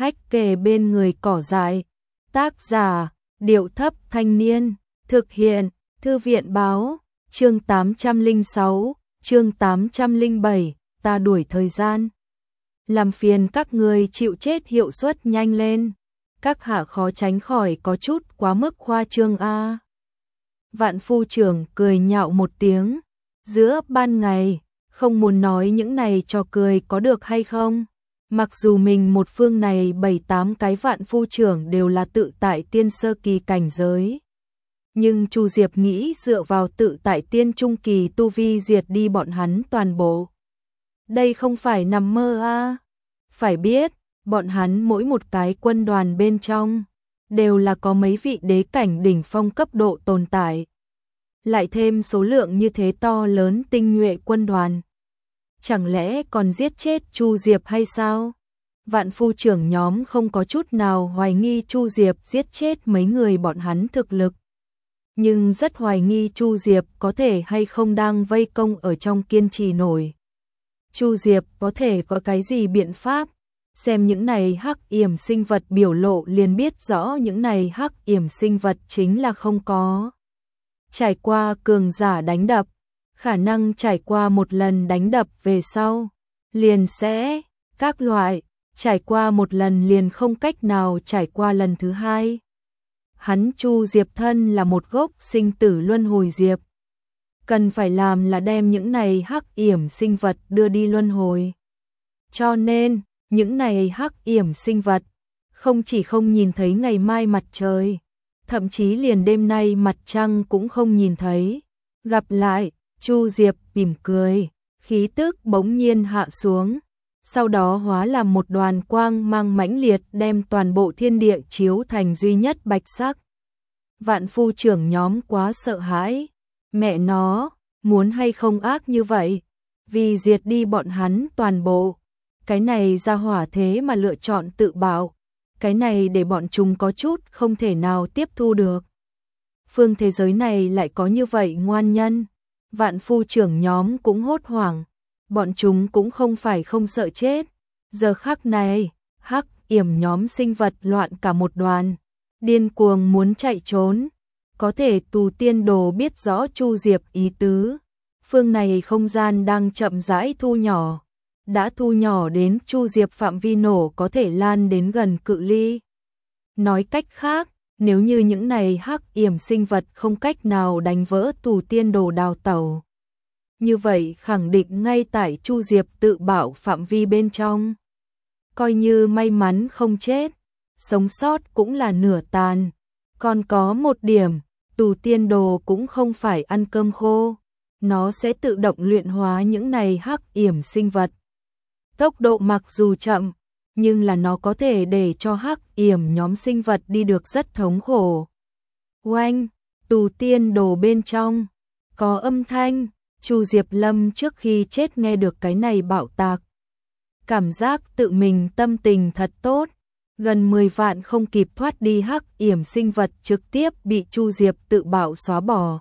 Hách kề bên người cỏ dại. Tác giả, Điệu Thấp Thanh Niên. Thực hiện, Thư viện báo. Chương 806, chương 807, ta đuổi thời gian. Làm phiền các người chịu chết hiệu suất nhanh lên. Các hạ khó tránh khỏi có chút quá mức khoa trương a. Vạn phu trưởng cười nhạo một tiếng. Giữa ban ngày, không muốn nói những này trò cười có được hay không. Mặc dù mình một phương này 7-8 cái vạn phu trưởng đều là tự tại tiên sơ kỳ cảnh giới. Nhưng Chu Diệp nghĩ dựa vào tự tại tiên trung kỳ tu vi diệt đi bọn hắn toàn bộ. Đây không phải nằm mơ a. Phải biết, bọn hắn mỗi một cái quân đoàn bên trong đều là có mấy vị đế cảnh đỉnh phong cấp độ tồn tại. Lại thêm số lượng như thế to lớn tinh nhuệ quân đoàn. Chẳng lẽ còn giết chết Chu Diệp hay sao? Vạn phu trưởng nhóm không có chút nào hoài nghi Chu Diệp giết chết mấy người bọn hắn thực lực. Nhưng rất hoài nghi Chu Diệp có thể hay không đang vây công ở trong kiên trì nổi. Chu Diệp có thể có cái gì biện pháp? Xem những này hắc yểm sinh vật biểu lộ liền biết rõ những này hắc yểm sinh vật chính là không có trải qua cường giả đánh đập, khả năng trải qua một lần đánh đập về sau, liền sẽ các loại, trải qua một lần liền không cách nào trải qua lần thứ hai. Hắn Chu Diệp thân là một gốc sinh tử luân hồi diệp. Cần phải làm là đem những này hắc yểm sinh vật đưa đi luân hồi. Cho nên, những này hắc yểm sinh vật không chỉ không nhìn thấy ngày mai mặt trời, thậm chí liền đêm nay mặt trăng cũng không nhìn thấy. Gặp lại, Chu Diệp mỉm cười, khí tức bỗng nhiên hạ xuống, sau đó hóa làm một đoàn quang mang mãnh liệt đem toàn bộ thiên địa chiếu thành duy nhất bạch sắc. Vạn phu trưởng nhóm quá sợ hãi, mẹ nó, muốn hay không ác như vậy, vì diệt đi bọn hắn toàn bộ. Cái này ra hỏa thế mà lựa chọn tự bạo, cái này để bọn chúng có chút không thể nào tiếp thu được. Phương thế giới này lại có như vậy ngoan nhân. Vạn phu trưởng nhóm cũng hốt hoảng, bọn chúng cũng không phải không sợ chết. Giờ khắc này, hắc yểm nhóm sinh vật loạn cả một đoàn, điên cuồng muốn chạy trốn. Có thể Tù Tiên Đồ biết rõ Chu Diệp ý tứ, phương này không gian đang chậm rãi thu nhỏ, đã thu nhỏ đến Chu Diệp phạm vi nổ có thể lan đến gần cự ly. Nói cách khác, nếu như những này hắc yểm sinh vật không cách nào đánh vỡ Tù Tiên Đồ đào tẩu, như vậy khẳng định ngay tại Chu Diệp tự bạo phạm vi bên trong. Coi như may mắn không chết, sống sót cũng là nửa tàn. Còn có một điểm, Tù Tiên Đồ cũng không phải ăn cơm khô, nó sẽ tự động luyện hóa những này hắc yểm sinh vật. Tốc độ mặc dù chậm, nhưng là nó có thể để cho hắc yểm nhóm sinh vật đi được rất thống khổ. Oanh, Tù Tiên Đồ bên trong có âm thanh. Chu Diệp Lâm trước khi chết nghe được cái này bạo tạc, cảm giác tự mình tâm tình thật tốt. Gần 10 vạn không kịp thoát đi hắc yểm sinh vật trực tiếp bị Chu Diệp tự bạo xóa bỏ,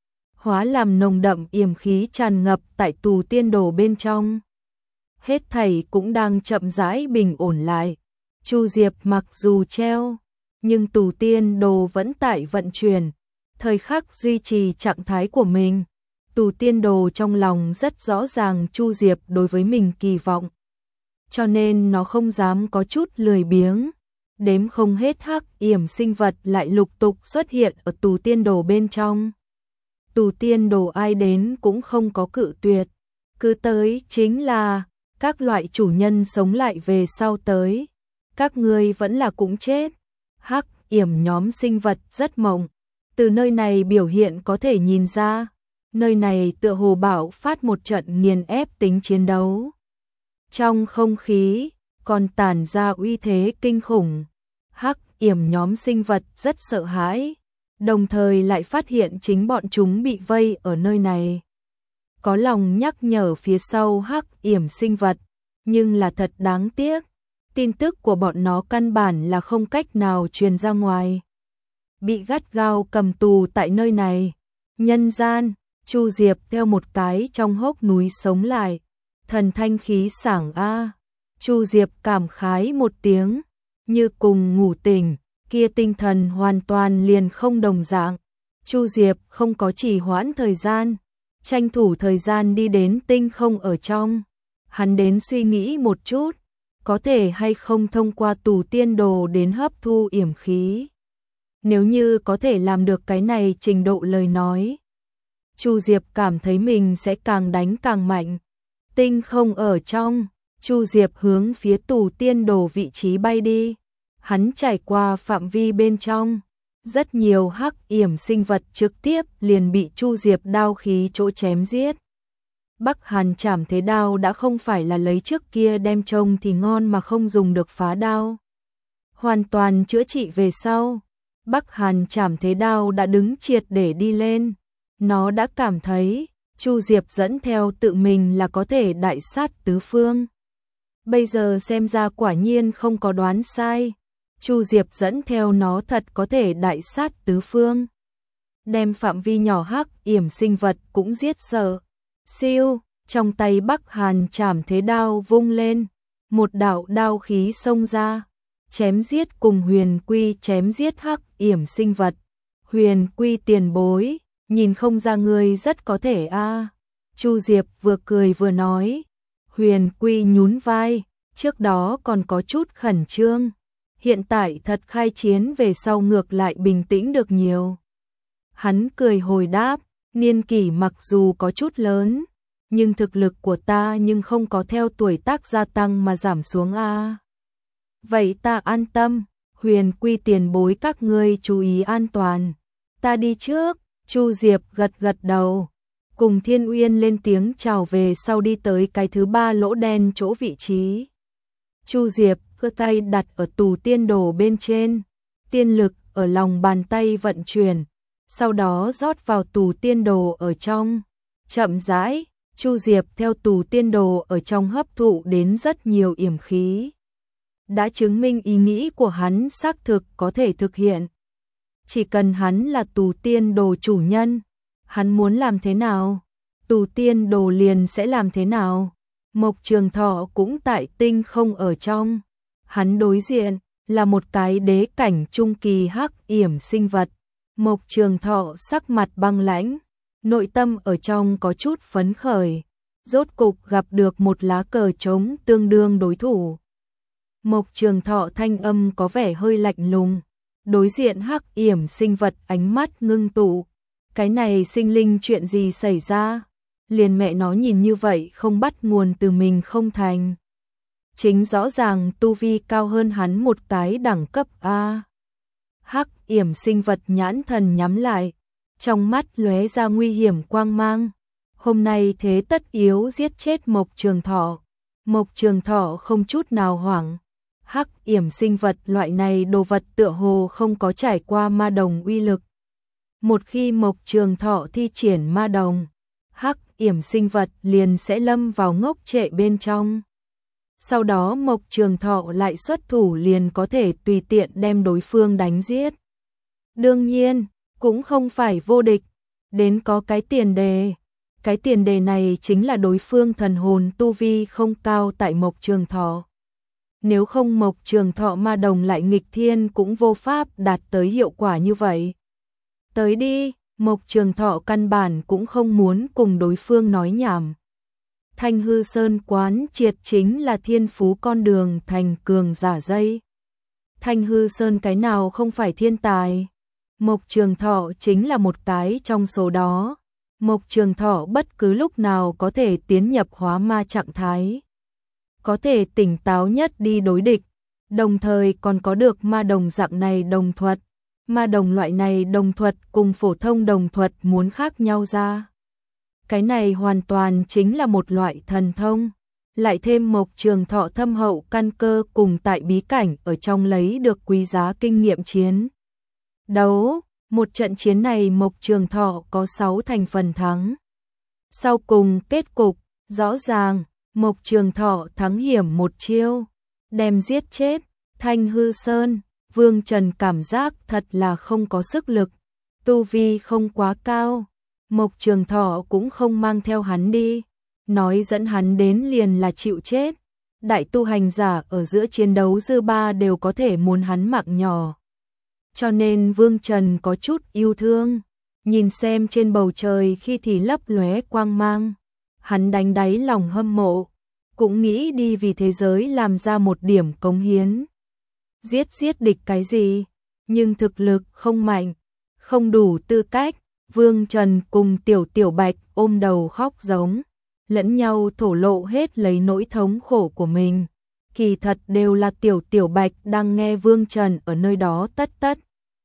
hóa làm nồng đậm yểm khí tràn ngập tại Tù Tiên Đồ bên trong. Hết thảy cũng đang chậm rãi bình ổn lại. Chu Diệp mặc dù treo, nhưng Tù Tiên Đồ vẫn tại vận chuyển, thời khắc duy trì trạng thái của mình. Tù Tiên Đồ trong lòng rất rõ ràng Chu Diệp đối với mình kỳ vọng, cho nên nó không dám có chút lười biếng. Đếm không hết hắc yểm sinh vật lại lục tục xuất hiện ở Tù Tiên Đồ bên trong. Tù Tiên Đồ ai đến cũng không có cự tuyệt, cứ tới chính là các loại chủ nhân sống lại về sau tới. Các ngươi vẫn là cũng chết. Hắc yểm nhóm sinh vật rất mộng, từ nơi này biểu hiện có thể nhìn ra. Nơi này tựa hồ bạo phát một trận nghiền ép tính chiến đấu. Trong không khí còn tản ra uy thế kinh khủng. Hắc yểm nhóm sinh vật rất sợ hãi, đồng thời lại phát hiện chính bọn chúng bị vây ở nơi này. Có lòng nhắc nhở phía sau hắc yểm sinh vật, nhưng là thật đáng tiếc. Tin tức của bọn nó căn bản là không cách nào truyền ra ngoài. Bị gắt gao cầm tù tại nơi này. Nhân gian, Chu Diệp theo một cái trong hốc núi sống lại. Thần thanh khí sảng a. Chu Diệp cảm khái một tiếng, như cùng ngủ tỉnh, kia tinh thần hoàn toàn liền không đồng dạng. Chu Diệp không có trì hoãn thời gian, tranh thủ thời gian đi đến tinh không ở trong. Hắn đến suy nghĩ một chút, có thể hay không thông qua tù tiên đồ đến hấp thu yểm khí. Nếu như có thể làm được cái này trình độ lời nói, Chu Diệp cảm thấy mình sẽ càng đánh càng mạnh. Tinh không ở trong, Chu Diệp hướng phía tù tiên đồ vị trí bay đi. Hắn trải qua phạm vi bên trong, rất nhiều hắc yểm sinh vật trực tiếp liền bị Chu Diệp đao khí chỗ chém giết. Bắc Hàn Trảm Thế Đao đã không phải là lấy trước kia đem trông thì ngon mà không dùng được phá đao. Hoàn toàn chữa trị về sau, Bắc Hàn Trảm Thế Đao đã đứng triệt để đi lên. Nó đã cảm thấy Chu Diệp dẫn theo tự mình là có thể đại sát tứ phương. Bây giờ xem ra quả nhiên không có đoán sai. Chu Diệp dẫn theo nó thật có thể đại sát tứ phương. Đem phạm vi nhỏ hắc yểm sinh vật cũng giết sợ. Siêu, trong tay Bắc Hàn Trảm Thế Đao vung lên, một đạo đao khí xông ra, chém giết cùng Huyền Quy chém giết hắc yểm sinh vật. Huyền Quy tiền bối, nhìn không ra ngươi rất có thể a. Chu Diệp vừa cười vừa nói. Huyền Quy nhún vai, trước đó còn có chút khẩn trương, hiện tại thật khai chiến về sau ngược lại bình tĩnh được nhiều. Hắn cười hồi đáp, niên kỷ mặc dù có chút lớn, nhưng thực lực của ta nhưng không có theo tuổi tác gia tăng mà giảm xuống a. Vậy ta an tâm, Huyền Quy tiền bối các ngươi chú ý an toàn. Ta đi trước. Chu Diệp gật gật đầu, cùng Thiên Uyên lên tiếng chào về sau đi tới cái thứ 3 lỗ đen chỗ vị trí. Chu Diệp cơ tay đặt ở tù tiên đồ bên trên, tiên lực ở lòng bàn tay vận chuyển, sau đó rót vào tù tiên đồ ở trong. Chậm rãi, Chu Diệp theo tù tiên đồ ở trong hấp thụ đến rất nhiều yểm khí. Đã chứng minh ý nghĩ của hắn xác thực có thể thực hiện. Chỉ cần hắn là tù tiên đồ chủ nhân, hắn muốn làm thế nào, tù tiên đồ liền sẽ làm thế nào. Mộc Trường Thọ cũng tại tinh không ở trong. Hắn đối diện là một cái đế cảnh trung kỳ hắc yểm sinh vật. Mộc Trường Thọ sắc mặt băng lãnh, nội tâm ở trong có chút phấn khởi, rốt cục gặp được một lá cờ trống tương đương đối thủ. Mộc Trường Thọ thanh âm có vẻ hơi lạnh lùng, đối diện hắc yểm sinh vật ánh mắt ngưng tụ. Cái này sinh linh chuyện gì xảy ra? Liền mẹ nó nhìn như vậy không bắt nguồn từ mình không thành. Chính rõ ràng tu vi cao hơn hắn một cái đẳng cấp A. Hắc yểm sinh vật nhãn thần nhắm lại, trong mắt lóe ra nguy hiểm quang mang. Hôm nay thế tất yếu giết chết Mộc Trường Thọ. Mộc Trường Thọ không chút nào hoảng. Hắc yểm sinh vật loại này đồ vật tựa hồ không có trải qua ma đồng uy lực. Một khi Mộc Trường Thọ thi triển ma đồng, hắc yểm sinh vật liền sẽ lâm vào ngốc trệ bên trong. Sau đó Mộc Trường Thọ lại xuất thủ liền có thể tùy tiện đem đối phương đánh giết. Đương nhiên, cũng không phải vô địch, đến có cái tiền đề. Cái tiền đề này chính là đối phương thần hồn tu vi không cao tại Mộc Trường Thọ. Nếu không Mộc Trường Thọ ma đồng lại nghịch thiên cũng vô pháp đạt tới hiệu quả như vậy. Tới đi, Mộc Trường Thọ căn bản cũng không muốn cùng đối phương nói nhảm. Thanh Hư Sơn quán triệt chính là thiên phú con đường thành cường giả dây. Thanh Hư Sơn cái nào không phải thiên tài. Mộc Trường Thọ chính là một cái trong số đó. Mộc Trường Thọ bất cứ lúc nào có thể tiến nhập hóa ma trạng thái. Có thể tỉnh táo nhất đi đối địch, đồng thời còn có được ma đồng dạng này đồng thuật. Ma đồng loại này đồng thuật cùng phổ thông đồng thuật muốn khác nhau ra. Cái này hoàn toàn chính là một loại thần thông. Lại thêm Mộc Trường Thọ thâm hậu căn cơ cùng tại bí cảnh ở trong lấy được quý giá kinh nghiệm chiến đấu. Một trận chiến này Mộc Trường Thọ có 6 thành phần thắng. Sau cùng kết cục, rõ ràng, Mộc Trường Thọ thắng hiểm một chiêu, đem giết chết Thanh Hư Sơn. Vương Trần cảm giác thật là không có sức lực, tu vi không quá cao. Mộc Trường Thọ cũng không mang theo hắn đi, nói dẫn hắn đến liền là chịu chết. đại tu hành giả ở giữa chiến đấu dư ba đều có thể muốn hắn mạng nhỏ. Cho nên Vương Trần có chút yêu thương, nhìn xem trên bầu trời khi thì lấp lóe quang mang, hắn đánh đáy lòng hâm mộ, cũng nghĩ đi vì thế giới làm ra một điểm cống hiến. Giết địch cái gì, nhưng thực lực không mạnh, không đủ tư cách. Vương Trần cùng Tiểu Bạch ôm đầu khóc giống, lẫn nhau thổ lộ hết lấy nỗi thống khổ của mình. Kỳ thật đều là Tiểu Bạch đang nghe Vương Trần ở nơi đó tất.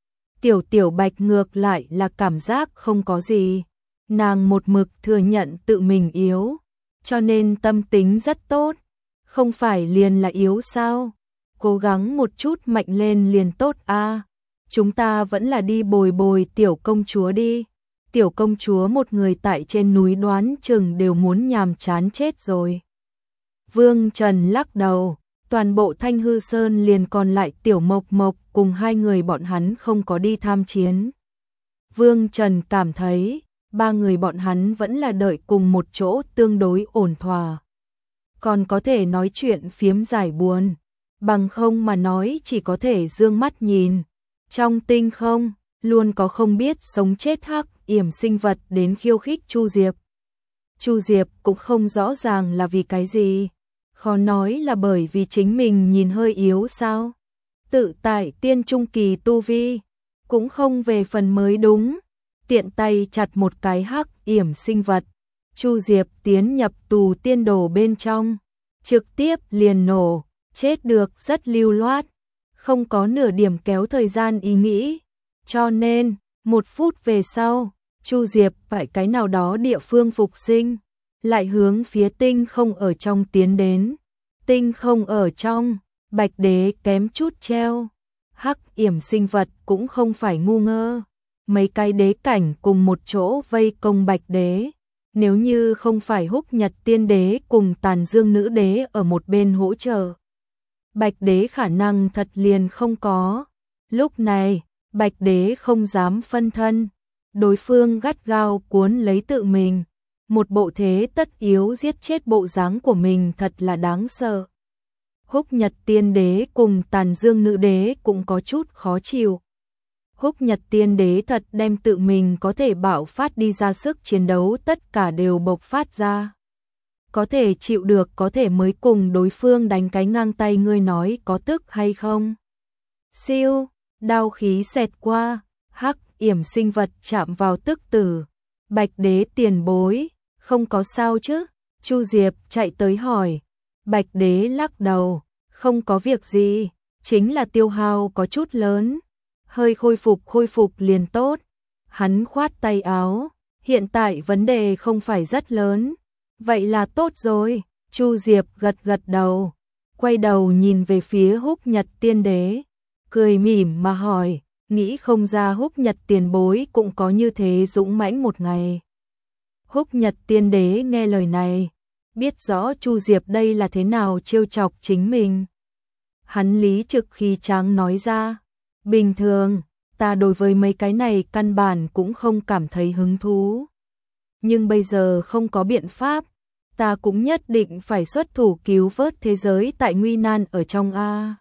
Tiểu Bạch ngược lại là cảm giác không có gì. Nàng một mực thừa nhận tự mình yếu, cho nên tâm tính rất tốt. Không phải liền là yếu sao? Cố gắng một chút mạnh lên liền tốt a. Chúng ta vẫn là đi bồi tiểu công chúa đi. Tiểu công chúa một người tại trên núi đoán chừng đều muốn nhàm chán chết rồi. Vương Trần lắc đầu, toàn bộ Thanh Hư Sơn liền còn lại Tiểu Mộc cùng hai người bọn hắn không có đi tham chiến. Vương Trần cảm thấy, ba người bọn hắn vẫn là đợi cùng một chỗ tương đối ổn thỏa. Còn có thể nói chuyện phiếm giải buồn, bằng không mà nói chỉ có thể dương mắt nhìn. Trong tinh không, luôn có không biết sống chết hắc yểm sinh vật đến khiêu khích Chu Diệp. Chu Diệp cũng không rõ ràng là vì cái gì, khó nói là bởi vì chính mình nhìn hơi yếu sao. Tự tại tiên trung kỳ tu vi, cũng không về phần mới đúng. Tiện tay chặt một cái hắc yểm sinh vật, Chu Diệp tiến nhập tù tiên đồ bên trong, trực tiếp liền nổ, chết được rất lưu loát, không có nửa điểm kéo thời gian ý nghĩ. Cho nên, 1 phút về sau, Chu Diệp phải cái nào đó địa phương phục sinh, lại hướng phía tinh không ở trong tiến đến. Tinh không ở trong, Bạch Đế kém chút treo. Hắc yểm sinh vật cũng không phải ngu ngơ. Mấy cái đế cảnh cùng một chỗ vây công Bạch Đế. Nếu như không phải Húc Nhật Tiên Đế cùng Tàn Dương Nữ Đế ở một bên hỗ trợ, Bạch Đế khả năng thật liền không có. Lúc này, Bạch Đế không dám phân thân. Đối phương gắt gao cuốn lấy tự mình. Một bộ thế tất yếu giết chết bộ dáng của mình thật là đáng sợ. Húc Nhật Tiên Đế cùng Tàn Dương Nữ Đế cũng có chút khó chịu. Húc Nhật Tiên Đế thật đem tự mình có thể bạo phát đi ra sức chiến đấu tất cả đều bộc phát ra. Có thể chịu được có thể mới cùng đối phương đánh cái ngang tay, ngươi nói có tức hay không? Siêu, đao khí xẹt qua, hắc yểm sinh vật chạm vào tức tử. Bạch Đế tiền bối, không có sao chứ? Chu Diệp chạy tới hỏi. Bạch Đế lắc đầu, không có việc gì, chính là tiêu hao có chút lớn. Hơi khôi phục liền tốt. Hắn khoát tay áo, hiện tại vấn đề không phải rất lớn. Vậy là tốt rồi. Chu Diệp gật đầu, quay đầu nhìn về phía Húc Nhật Tiên Đế, cười mỉm mà hỏi, nghĩ không ra Húc Nhật tiền bối cũng có như thế dũng mãnh một ngày. Húc Nhật Tiên Đế nghe lời này, biết rõ Chu Diệp đây là thế nào trêu chọc chính mình. Hắn lý trực khí tráng nói ra, bình thường, ta đối với mấy cái này căn bản cũng không cảm thấy hứng thú. Nhưng bây giờ không có biện pháp, ta cũng nhất định phải xuất thủ cứu vớt thế giới tại nguy nan ở trong a.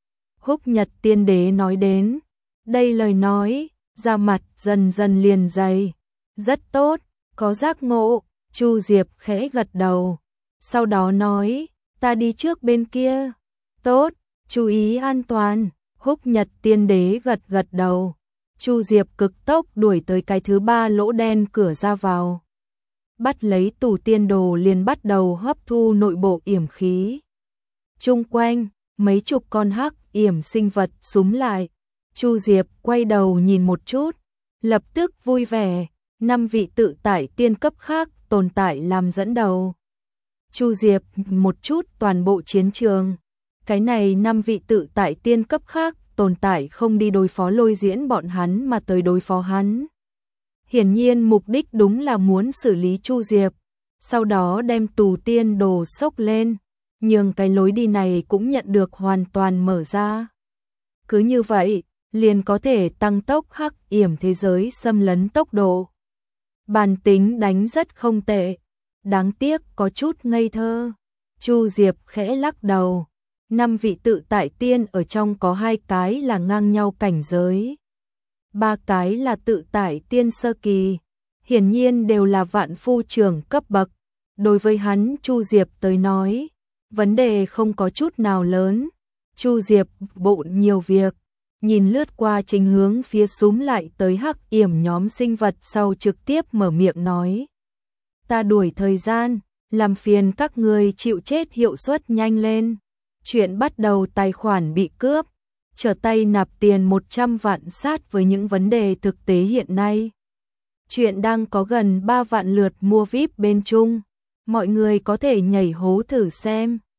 Húc Nhật Tiên Đế nói đến, đây lời nói, da mặt dần dần liền dày. Rất tốt, có giác ngộ. Chu Diệp khẽ gật đầu, sau đó nói, ta đi trước bên kia. Tốt, chú ý an toàn. Húc Nhật Tiên Đế gật đầu. Chu Diệp cực tốc đuổi tới cái thứ 3 lỗ đen cửa ra vào. Bắt lấy tù tiên đồ liền bắt đầu hấp thu nội bộ yểm khí. Chung quanh, mấy chục con hắc yểm sinh vật súm lại. Chu Diệp quay đầu nhìn một chút, lập tức vui vẻ, 5 vị tự tại tiên cấp khác tồn tại làm dẫn đầu. Chu Diệp một chút toàn bộ chiến trường. Cái này 5 vị tự tại tiên cấp khác tồn tại không đi đối phó Lôi Diễn bọn hắn mà tới đối phó hắn. Hiển nhiên mục đích đúng là muốn xử lý Chu Diệp, sau đó đem tù tiên đồ sốc lên, nhưng cái lối đi này cũng nhận được hoàn toàn mở ra. Cứ như vậy, liền có thể tăng tốc hắc yểm thế giới xâm lấn tốc độ. Bản tính đánh rất không tệ, đáng tiếc có chút ngây thơ. Chu Diệp khẽ lắc đầu. 5 vị tự tại tiên ở trong có 2 cái là ngang nhau cảnh giới. 3 cái là tự tại tiên sơ kỳ. Hiển nhiên đều là vạn phu trưởng cấp bậc. Đối với hắn Chu Diệp tới nói, vấn đề không có chút nào lớn. Chu Diệp bộn nhiều việc, nhìn lướt qua chính hướng phía súm lại tới Hắc Yểm nhóm sinh vật sau trực tiếp mở miệng nói. Ta đuổi thời gian, làm phiền các người chịu chết hiệu suất nhanh lên. Chuyện bắt đầu tài khoản bị cướp, trở tay nạp tiền 100 vạn sát với những vấn đề thực tế hiện nay. Chuyện đang có gần 3 vạn lượt mua VIP bên Trung, mọi người có thể nhảy hố thử xem.